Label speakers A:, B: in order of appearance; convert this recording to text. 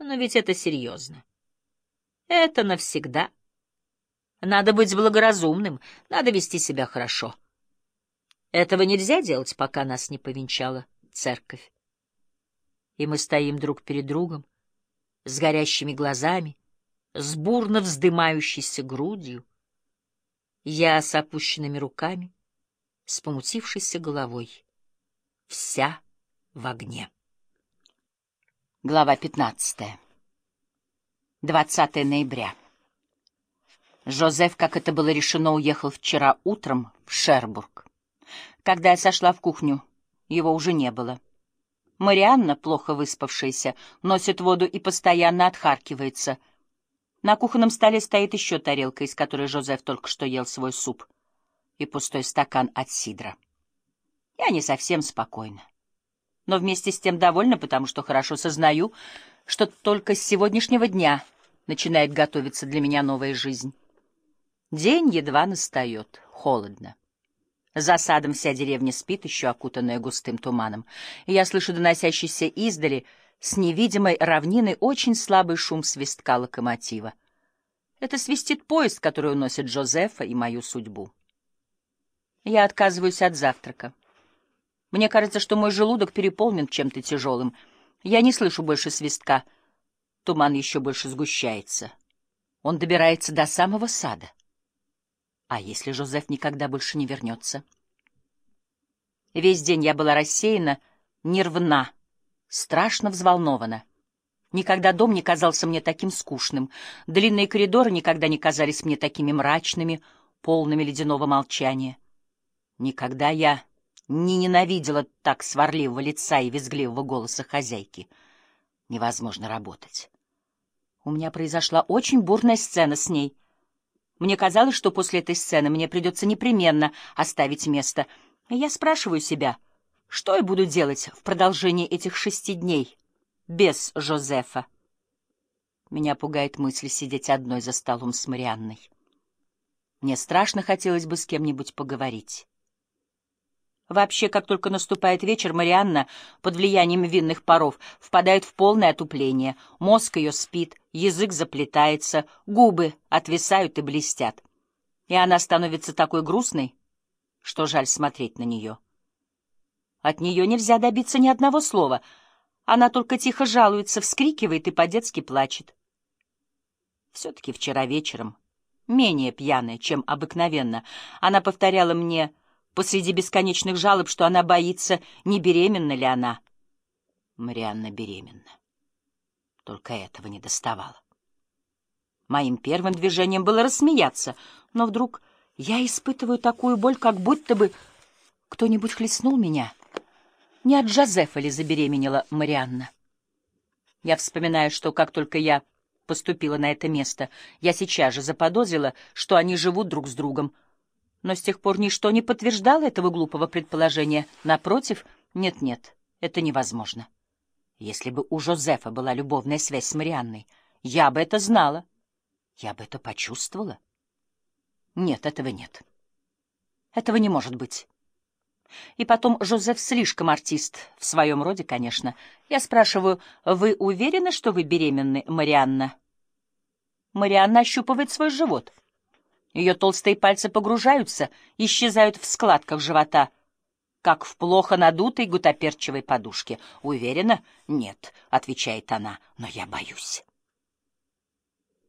A: Но ведь это серьезно. Это навсегда. Надо быть благоразумным, надо вести себя хорошо. Этого нельзя делать, пока нас не повенчала церковь. И мы стоим друг перед другом, с горящими глазами, с бурно вздымающейся грудью. Я с опущенными руками, с помутившейся головой, вся в огне. Глава 15. 20 ноября. Жозеф, как это было решено, уехал вчера утром в Шербург. Когда я сошла в кухню, его уже не было. Марианна, плохо выспавшаяся, носит воду и постоянно отхаркивается. На кухонном столе стоит еще тарелка, из которой Жозеф только что ел свой суп, и пустой стакан от сидра. Я не совсем спокойна, но вместе с тем довольна, потому что хорошо сознаю, что только с сегодняшнего дня начинает готовиться для меня новая жизнь. День едва настает, холодно. За садом вся деревня спит, еще окутанная густым туманом, и я слышу доносящийся издали с невидимой равнины очень слабый шум свистка локомотива. Это свистит поезд, который уносит Жозефа и мою судьбу. Я отказываюсь от завтрака. Мне кажется, что мой желудок переполнен чем-то тяжелым. Я не слышу больше свистка. Туман еще больше сгущается. Он добирается до самого сада. А если Жозеф никогда больше не вернется? Весь день я была рассеяна, нервна, страшно взволнована. Никогда дом не казался мне таким скучным. Длинные коридоры никогда не казались мне такими мрачными, полными ледяного молчания. Никогда я не ненавидела так сварливого лица и визгливого голоса хозяйки. Невозможно работать. У меня произошла очень бурная сцена с ней. Мне казалось, что после этой сцены мне придется непременно оставить место. И я спрашиваю себя, что я буду делать в продолжении этих 6 дней без Жозефа. Меня пугает мысль сидеть одной за столом с Марианной. Мне страшно хотелось бы с кем-нибудь поговорить. Вообще, как только наступает вечер, Марианна под влиянием винных паров впадает в полное отупление. Мозг ее спит, язык заплетается, губы отвисают и блестят. И она становится такой грустной, что жаль смотреть на нее. От нее нельзя добиться ни одного слова. Она только тихо жалуется, вскрикивает и по-детски плачет. Все-таки вчера вечером, менее пьяная, чем обыкновенно, она повторяла мне посреди бесконечных жалоб, что она боится, не беременна ли она. Марианна беременна. Только этого не доставало. Моим первым движением было рассмеяться, но вдруг я испытываю такую боль, как будто бы кто-нибудь хлестнул меня. Не от Жозефа ли забеременела Марианна? Я вспоминаю, что как только я поступила на это место, я сейчас же заподозрила, что они живут друг с другом. Но с тех пор ничто не подтверждало этого глупого предположения. Напротив, нет-нет, это невозможно. Если бы у Жозефа была любовная связь с Марианной, я бы это знала, я бы это почувствовала. Нет, этого нет. Этого не может быть. И потом, Жозеф слишком артист, в своем роде, конечно. Я спрашиваю, вы уверены, что вы беременны, Марианна? Марианна ощупывает свой живот. Ее толстые пальцы погружаются, исчезают в складках живота, как в плохо надутой гутоперчивой подушке. «Уверена? Нет», — отвечает она, — «но я боюсь».